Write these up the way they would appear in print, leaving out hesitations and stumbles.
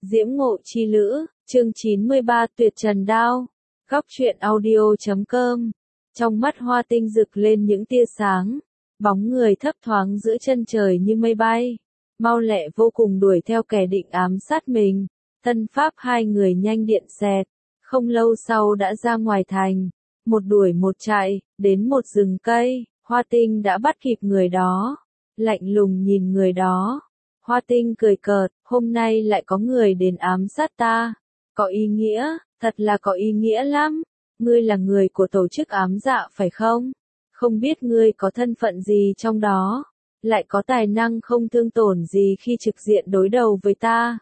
Diễm Ngộ Chi Lữ, chương 93 Tuyệt Trần Đao. Góc truyện audio.com. Trong mắt Hoa Tinh rực lên những tia sáng, bóng người thấp thoáng giữa chân trời như mây bay, mau lẹ vô cùng đuổi theo kẻ định ám sát mình. Thân pháp hai người nhanh điện xẹt, không lâu sau đã ra ngoài thành, một đuổi một chạy, đến một rừng cây, Hoa Tinh đã bắt kịp người đó, lạnh lùng nhìn người đó. Hoa Tinh cười cợt, hôm nay lại có người đến ám sát ta, có ý nghĩa, thật là có ý nghĩa lắm. Ngươi là người của tổ chức ám dạ phải không? Không biết ngươi có thân phận gì trong đó, lại có tài năng không thương tổn gì khi trực diện đối đầu với ta.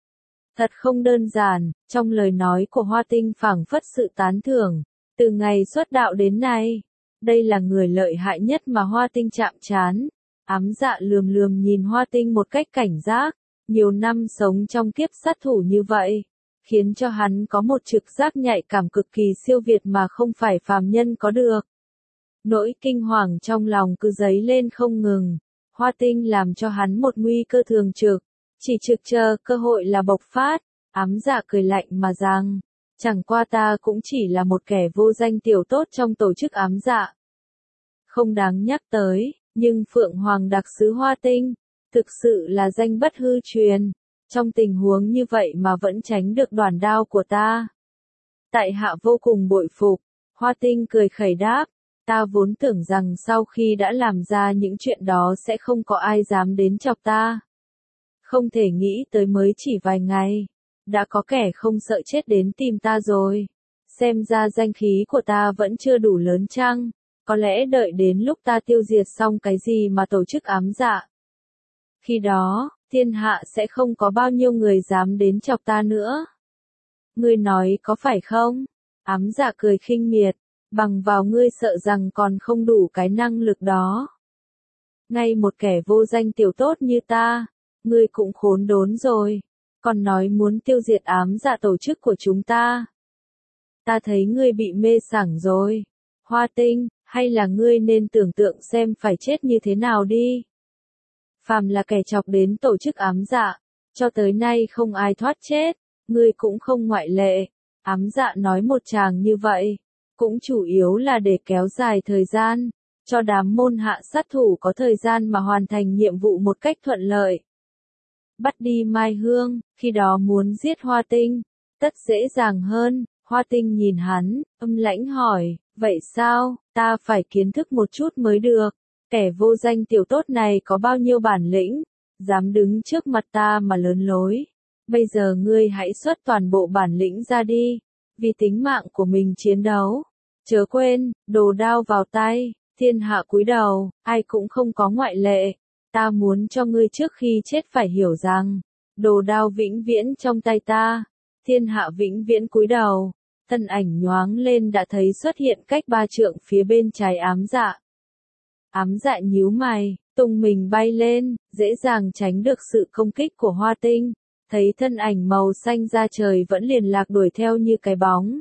Thật không đơn giản, trong lời nói của Hoa Tinh phảng phất sự tán thưởng, từ ngày xuất đạo đến nay, đây là người lợi hại nhất mà Hoa Tinh chạm trán. Ám dạ lườm lườm nhìn Hoa Tinh một cách cảnh giác, nhiều năm sống trong kiếp sát thủ như vậy, khiến cho hắn có một trực giác nhạy cảm cực kỳ siêu việt mà không phải phàm nhân có được. Nỗi kinh hoàng trong lòng cứ dấy lên không ngừng, Hoa Tinh làm cho hắn một nguy cơ thường trực, chỉ trực chờ cơ hội là bộc phát. Ám dạ cười lạnh mà rằng, chẳng qua ta cũng chỉ là một kẻ vô danh tiểu tốt trong tổ chức ám dạ. Không đáng nhắc tới, nhưng Phượng Hoàng đặc sứ Hoa Tinh, thực sự là danh bất hư truyền, trong tình huống như vậy mà vẫn tránh được đoản đao của ta. Tại hạ vô cùng bội phục, Hoa Tinh cười khẩy đáp, ta vốn tưởng rằng sau khi đã làm ra những chuyện đó sẽ không có ai dám đến chọc ta. Không thể nghĩ tới mới chỉ vài ngày, đã có kẻ không sợ chết đến tìm ta rồi. Xem ra danh khí của ta vẫn chưa đủ lớn chăng? Có lẽ đợi đến lúc ta tiêu diệt xong cái gì mà tổ chức ám dạ. Khi đó, thiên hạ sẽ không có bao nhiêu người dám đến chọc ta nữa. Ngươi nói có phải không? Ám dạ cười khinh miệt, bằng vào ngươi sợ rằng còn không đủ cái năng lực đó. Ngay một kẻ vô danh tiểu tốt như ta, ngươi cũng khốn đốn rồi, còn nói muốn tiêu diệt ám dạ tổ chức của chúng ta. Ta thấy ngươi bị mê sảng rồi, Hoa Tinh, hay là ngươi nên tưởng tượng xem phải chết như thế nào đi. Phàm là kẻ chọc đến tổ chức ám dạ, cho tới nay không ai thoát chết, ngươi cũng không ngoại lệ. Ám dạ nói một tràng như vậy, cũng chủ yếu là để kéo dài thời gian, cho đám môn hạ sát thủ có thời gian mà hoàn thành nhiệm vụ một cách thuận lợi. Bắt đi Mai Hương, khi đó muốn giết Hoa Tinh, tất dễ dàng hơn. Hoa Tinh nhìn hắn, âm lãnh hỏi, vậy sao, ta phải kiến thức một chút mới được, kẻ vô danh tiểu tốt này có bao nhiêu bản lĩnh, dám đứng trước mặt ta mà lớn lối. Bây giờ ngươi hãy xuất toàn bộ bản lĩnh ra đi, vì tính mạng của mình chiến đấu. Chớ quên, đồ đao vào tay, thiên hạ cúi đầu, ai cũng không có ngoại lệ. Ta muốn cho ngươi trước khi chết phải hiểu rằng, đồ đao vĩnh viễn trong tay ta, thiên hạ vĩnh viễn cúi đầu. Thân ảnh nhoáng lên đã thấy xuất hiện cách 3 trượng phía bên trái ám dạ. Ám dạ nhíu mày, tung mình bay lên, dễ dàng tránh được sự công kích của Hoa Tinh, thấy thân ảnh màu xanh da trời vẫn liền lạc đuổi theo như cái bóng.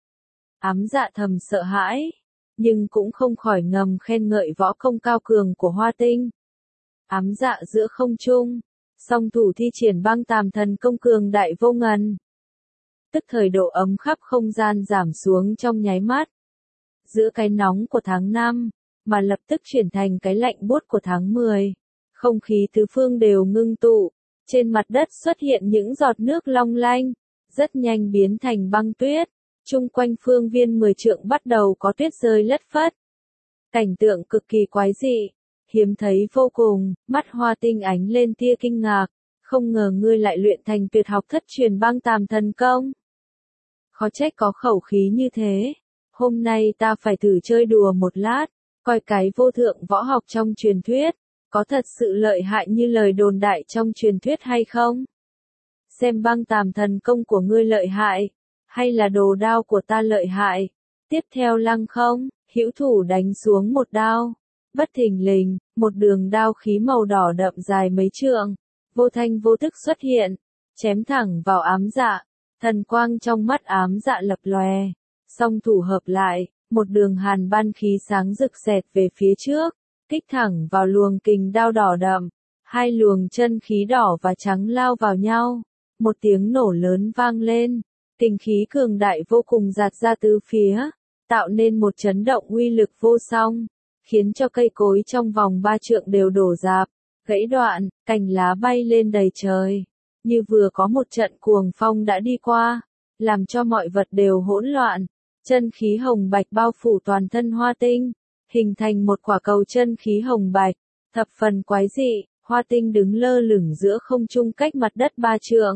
Ám dạ thầm sợ hãi, nhưng cũng không khỏi ngầm khen ngợi võ công cao cường của Hoa Tinh. Ám dạ giữa không trung, song thủ thi triển băng tàm thần công cường đại vô ngần. Tức thời độ ấm khắp không gian giảm xuống trong nháy mắt. Giữa cái nóng của tháng 5, mà lập tức chuyển thành cái lạnh buốt của tháng 10. Không khí tứ phương đều ngưng tụ, trên mặt đất xuất hiện những giọt nước long lanh, rất nhanh biến thành băng tuyết. Chung quanh phương viên 10 trượng bắt đầu có tuyết rơi lất phất. Cảnh tượng cực kỳ quái dị, hiếm thấy vô cùng, mắt Hoa Tinh ánh lên tia kinh ngạc, không ngờ ngươi lại luyện thành tuyệt học thất truyền băng tàm thần công. Khó trách có khẩu khí như thế, hôm nay ta phải thử chơi đùa một lát, coi cái vô thượng võ học trong truyền thuyết, có thật sự lợi hại như lời đồn đại trong truyền thuyết hay không? Xem băng tàm thần công của ngươi lợi hại, hay là đồ đao của ta lợi hại? Tiếp theo lăng không, hữu thủ đánh xuống một đao, bất thình lình, một đường đao khí màu đỏ đậm dài mấy trượng, vô thanh vô thức xuất hiện, chém thẳng vào ám dạ. Thần quang trong mắt ám dạ lập lòe, song thủ hợp lại, một đường hàn ban khí sáng rực xẹt về phía trước, kích thẳng vào luồng kình đao đỏ đậm, hai luồng chân khí đỏ và trắng lao vào nhau, Một tiếng nổ lớn vang lên, kình khí cường đại vô cùng dạt ra tứ phía, tạo nên một chấn động uy lực vô song, khiến cho cây cối trong vòng 3 trượng đều đổ rạp, gãy đoạn, cành lá bay lên đầy trời, như vừa có một trận cuồng phong đã đi qua, làm cho mọi vật đều hỗn loạn. Chân khí hồng bạch bao phủ toàn thân Hoa Tinh, hình thành một quả cầu chân khí hồng bạch, thập phần quái dị. Hoa Tinh đứng lơ lửng giữa không trung cách mặt đất 3 trượng.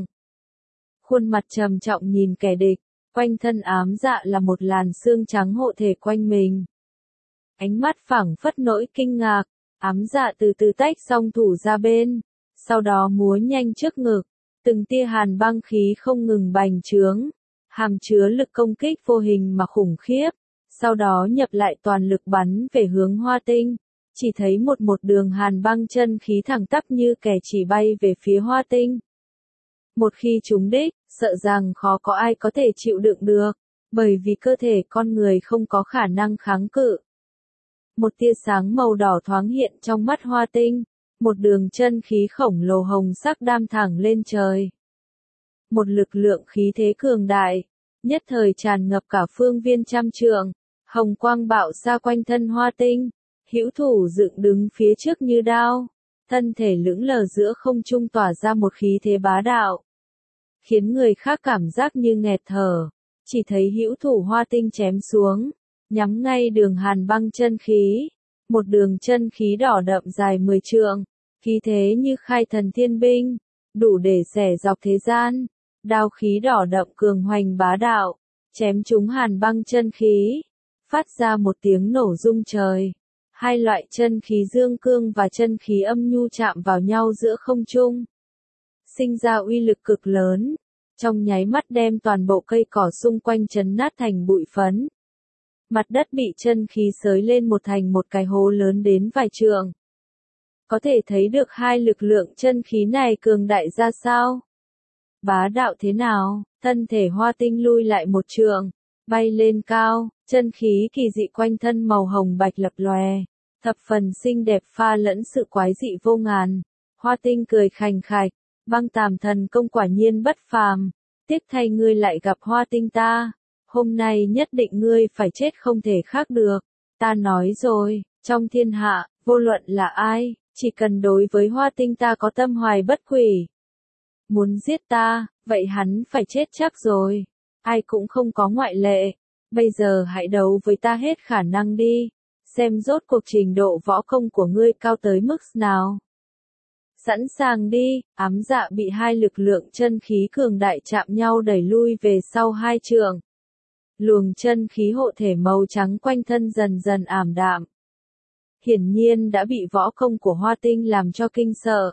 Khuôn mặt trầm trọng nhìn kẻ địch, quanh thân ám dạ là một làn xương trắng hộ thể quanh mình. Ánh mắt phảng phất nỗi kinh ngạc, ám dạ từ từ tách song thủ ra bên, sau đó múa nhanh trước ngực, từng tia hàn băng khí không ngừng bành trướng, hàm chứa lực công kích vô hình mà khủng khiếp, sau đó nhập lại toàn lực bắn về hướng Hoa Tinh. Chỉ thấy một đường hàn băng chân khí thẳng tắp như kẻ chỉ bay về phía Hoa Tinh. Một khi trúng đích, sợ rằng khó có ai có thể chịu đựng được, bởi vì cơ thể con người không có khả năng kháng cự. Một tia sáng màu đỏ thoáng hiện trong mắt Hoa Tinh, một đường chân khí khổng lồ hồng sắc đam thẳng lên trời. Một lực lượng khí thế cường đại, nhất thời tràn ngập cả phương viên trăm trượng, hồng quang bạo ra quanh thân Hoa Tinh. Hữu thủ dựng đứng phía trước như đao, thân thể lững lờ giữa không trung tỏa ra một khí thế bá đạo, khiến người khác cảm giác như nghẹt thở. Chỉ thấy hữu thủ Hoa Tinh chém xuống, nhắm ngay đường hàn băng chân khí, một đường chân khí đỏ đậm dài 10 trượng, khí thế như khai thần thiên binh, đủ để xẻ dọc thế gian. Đao khí đỏ đậm cường hoành bá đạo, chém trúng hàn băng chân khí, phát ra một tiếng nổ rung trời. Hai loại chân khí dương cương và chân khí âm nhu chạm vào nhau giữa không trung, sinh ra uy lực cực lớn, trong nháy mắt đem toàn bộ cây cỏ xung quanh chấn nát thành bụi phấn. Mặt đất bị chân khí xới lên thành một cái hố lớn đến vài trượng. Có thể thấy được hai lực lượng chân khí này cường đại ra sao? Bá đạo thế nào? Thân thể Hoa Tinh lui lại một trượng, bay lên cao, chân khí kỳ dị quanh thân màu hồng bạch lập lòe, thập phần xinh đẹp pha lẫn sự quái dị vô ngàn. Hoa Tinh cười khành khạch, băng tàm thần công quả nhiên bất phàm, tiếc thay ngươi lại gặp Hoa Tinh ta, hôm nay nhất định ngươi phải chết không thể khác được. Ta nói rồi, trong thiên hạ, vô luận là ai, chỉ cần đối với Hoa Tinh ta có tâm hoài bất quỷ, muốn giết ta, vậy hắn phải chết chắc rồi. Ai cũng không có ngoại lệ. Bây giờ hãy đấu với ta hết khả năng đi, xem rốt cuộc trình độ võ công của ngươi cao tới mức nào. Sẵn sàng đi. Ám dạ bị hai lực lượng chân khí cường đại chạm nhau đẩy lui về sau 2 trượng. Luồng chân khí hộ thể màu trắng quanh thân dần dần ảm đạm. Hiển nhiên đã bị võ công của Hoa Tinh làm cho kinh sợ.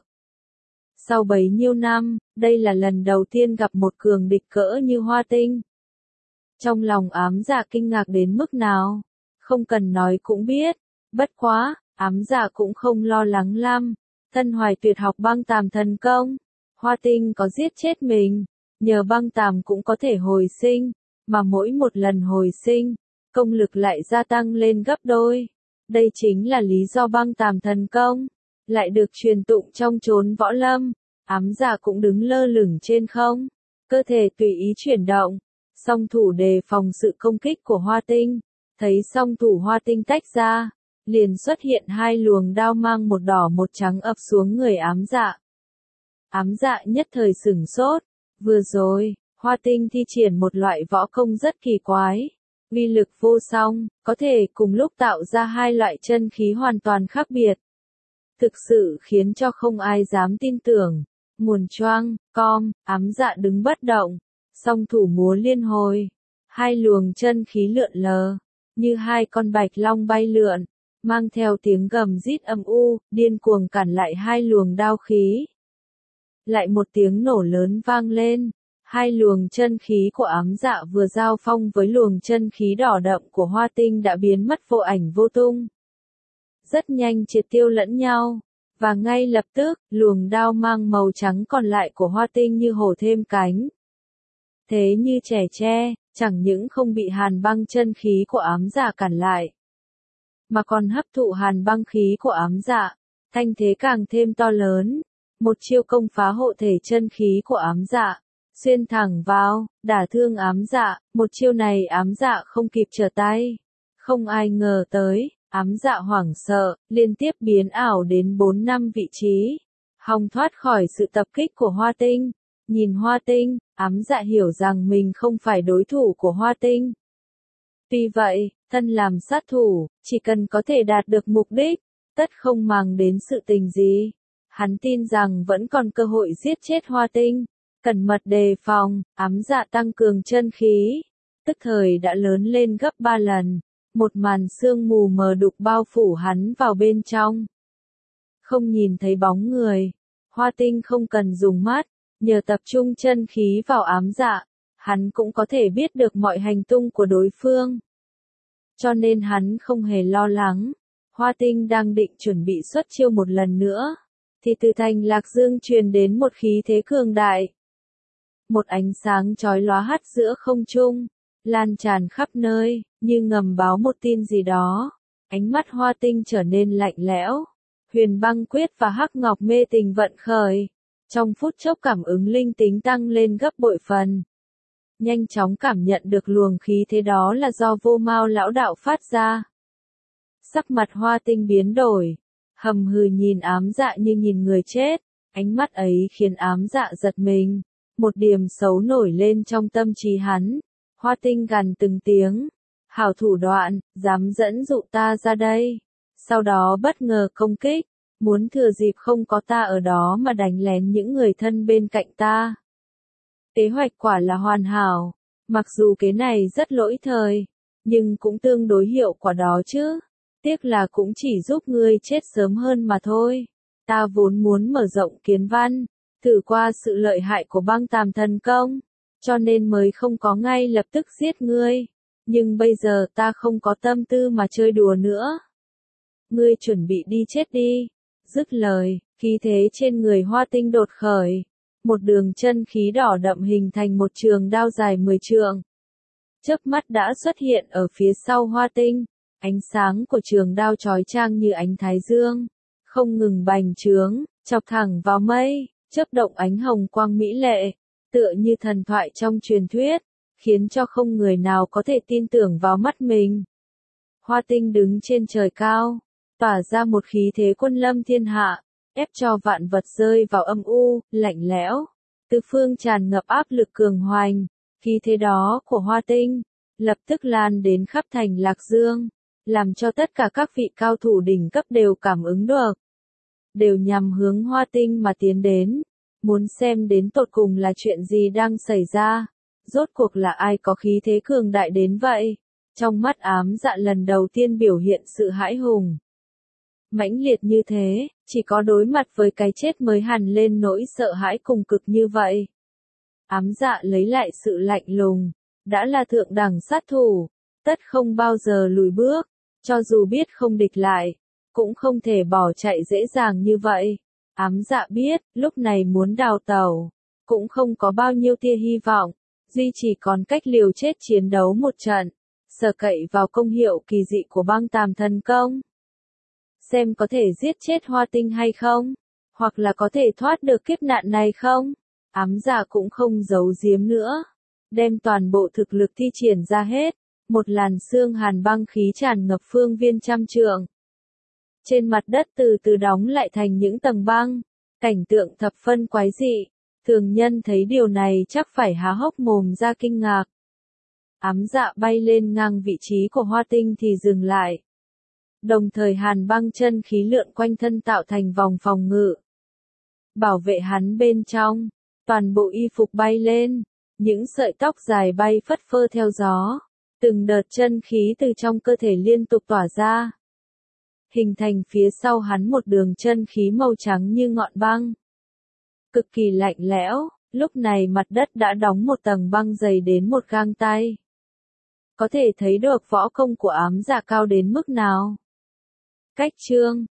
Sau bấy nhiêu năm, đây là lần đầu tiên gặp một cường địch cỡ như Hoa Tinh. Trong lòng ám dạ kinh ngạc đến mức nào, không cần nói cũng biết. Bất quá, ám dạ cũng không lo lắng lắm. Thân hoài tuyệt học băng tàm thần công. Hoa Tinh có giết chết mình, nhờ băng tàm cũng có thể hồi sinh, mà mỗi một lần hồi sinh, công lực lại gia tăng lên gấp đôi. Đây chính là lý do băng tàm thần công lại được truyền tụng trong chốn võ lâm. Ám dạ cũng đứng lơ lửng trên không, cơ thể tùy ý chuyển động, song thủ đề phòng sự công kích của Hoa Tinh. Thấy song thủ Hoa Tinh tách ra, liền xuất hiện hai luồng đao mang một đỏ một trắng ập xuống người ám dạ. Ám dạ nhất thời sửng sốt, vừa rồi, Hoa Tinh thi triển một loại võ công rất kỳ quái, uy lực vô song, có thể cùng lúc tạo ra hai loại chân khí hoàn toàn khác biệt. Thực sự khiến cho không ai dám tin tưởng. Nguồn choang, com, ám dạ đứng bất động, song thủ múa liên hồi. Hai luồng chân khí lượn lờ, như hai con bạch long bay lượn, mang theo tiếng gầm rít âm u, điên cuồng cản lại hai luồng đao khí. Lại một tiếng nổ lớn vang lên, hai luồng chân khí của ám dạ vừa giao phong với luồng chân khí đỏ đậm của Hoa Tinh đã biến mất vô ảnh vô tung. Rất nhanh triệt tiêu lẫn nhau. Và ngay lập tức, luồng đao mang màu trắng còn lại của Hoa Tinh như hổ thêm cánh. Thế như trẻ tre, chẳng những không bị hàn băng chân khí của ám dạ cản lại, mà còn hấp thụ hàn băng khí của ám dạ, thanh thế càng thêm to lớn. một chiêu công phá hộ thể chân khí của ám dạ, xuyên thẳng vào, đả thương ám dạ, một chiêu này ám dạ không kịp trở tay. Không ai ngờ tới, ám dạ hoảng sợ, liên tiếp biến ảo đến 4 năm vị trí, hòng thoát khỏi sự tập kích của Hoa Tinh. Nhìn Hoa Tinh, ám dạ hiểu rằng mình không phải đối thủ của Hoa Tinh. Tuy vậy, thân làm sát thủ, chỉ cần có thể đạt được mục đích, tất không màng đến sự tình gì. Hắn tin rằng vẫn còn cơ hội giết chết Hoa Tinh. Cẩn mật đề phòng, ám dạ tăng cường chân khí, tức thời đã lớn lên gấp 3 lần. Một màn sương mù mờ đục bao phủ hắn vào bên trong. Không nhìn thấy bóng người, Hoa Tinh không cần dùng mắt, nhờ tập trung chân khí vào ám dạ, hắn cũng có thể biết được mọi hành tung của đối phương. Cho nên hắn không hề lo lắng. Hoa Tinh đang định chuẩn bị xuất chiêu một lần nữa, thì từ thành Lạc Dương truyền đến một khí thế cường đại. Một ánh sáng chói lóa hắt giữa không trung, lan tràn khắp nơi, như ngầm báo một tin gì đó. Ánh mắt Hoa Tinh trở nên lạnh lẽo. Huyền băng quyết và hắc ngọc mê tình vận khởi. Trong phút chốc cảm ứng linh tính tăng lên gấp bội phần. Nhanh chóng cảm nhận được luồng khí thế đó là do Vô Mao lão đạo phát ra. Sắc mặt Hoa Tinh biến đổi, hầm hừ nhìn ám dạ như nhìn người chết. Ánh mắt ấy khiến ám dạ giật mình. Một điểm xấu nổi lên trong tâm trí hắn. Hoa Tinh gằn từng tiếng. Hảo thủ đoạn, dám dẫn dụ ta ra đây. Sau đó bất ngờ công kích, muốn thừa dịp không có ta ở đó mà đánh lén những người thân bên cạnh ta. Kế hoạch quả là hoàn hảo, mặc dù kế này rất lỗi thời, nhưng cũng tương đối hiệu quả đó chứ. Tiếc là cũng chỉ giúp ngươi chết sớm hơn mà thôi. Ta vốn muốn mở rộng kiến văn, thử qua sự lợi hại của băng tàm thần công, cho nên mới không có ngay lập tức giết ngươi. Nhưng bây giờ ta không có tâm tư mà chơi đùa nữa. Ngươi chuẩn bị đi chết đi. Dứt lời, khí thế trên người Hoa Tinh đột khởi. Một đường chân khí đỏ đậm hình thành một trường đao dài 10 trượng. Chớp mắt đã xuất hiện ở phía sau Hoa Tinh. Ánh sáng của trường đao chói chang như ánh thái dương, không ngừng bành trướng, chọc thẳng vào mây, chớp động ánh hồng quang mỹ lệ, tựa như thần thoại trong truyền thuyết, khiến cho không người nào có thể tin tưởng vào mắt mình. Hoa Tinh đứng trên trời cao, tỏa ra một khí thế quân lâm thiên hạ, ép cho vạn vật rơi vào âm u, lạnh lẽo. Tứ phương tràn ngập áp lực cường hoành, khí thế đó của Hoa Tinh lập tức lan đến khắp thành Lạc Dương, làm cho tất cả các vị cao thủ đỉnh cấp đều cảm ứng được, đều nhằm hướng Hoa Tinh mà tiến đến, muốn xem đến tột cùng là chuyện gì đang xảy ra, rốt cuộc là ai có khí thế cường đại đến vậy. Trong mắt ám dạ lần đầu tiên biểu hiện sự hãi hùng mãnh liệt như thế, chỉ có đối mặt với cái chết mới hằn lên nỗi sợ hãi cùng cực như vậy. Ám dạ lấy lại sự lạnh lùng, đã là thượng đẳng sát thủ, tất không bao giờ lùi bước, cho dù biết không địch lại, cũng không thể bỏ chạy dễ dàng như vậy. Ám dạ biết, lúc này muốn đào tẩu, cũng không có bao nhiêu tia hy vọng, duy chỉ còn cách liều chết chiến đấu một trận, sở cậy vào công hiệu kỳ dị của băng tàm thần công. Xem có thể giết chết Hoa Tinh hay không, hoặc là có thể thoát được kiếp nạn này không. Ám dạ cũng không giấu giếm nữa, đem toàn bộ thực lực thi triển ra hết, một làn sương hàn băng khí tràn ngập phương viên trăm trượng. Trên mặt đất từ từ đóng lại thành những tầng băng, cảnh tượng thập phân quái dị, thường nhân thấy điều này chắc phải há hốc mồm ra kinh ngạc. Ám dạ bay lên ngang vị trí của Hoa Tinh thì dừng lại. Đồng thời hàn băng chân khí lượn quanh thân tạo thành vòng phòng ngự, bảo vệ hắn bên trong. Toàn bộ y phục bay lên, những sợi tóc dài bay phất phơ theo gió, từng đợt chân khí từ trong cơ thể liên tục tỏa ra, hình thành phía sau hắn một đường chân khí màu trắng như ngọn băng, cực kỳ lạnh lẽo. Lúc này mặt đất đã đóng một tầng băng dày đến một gang tay, có thể thấy được võ công của ám dạ cao đến mức nào. Cách chương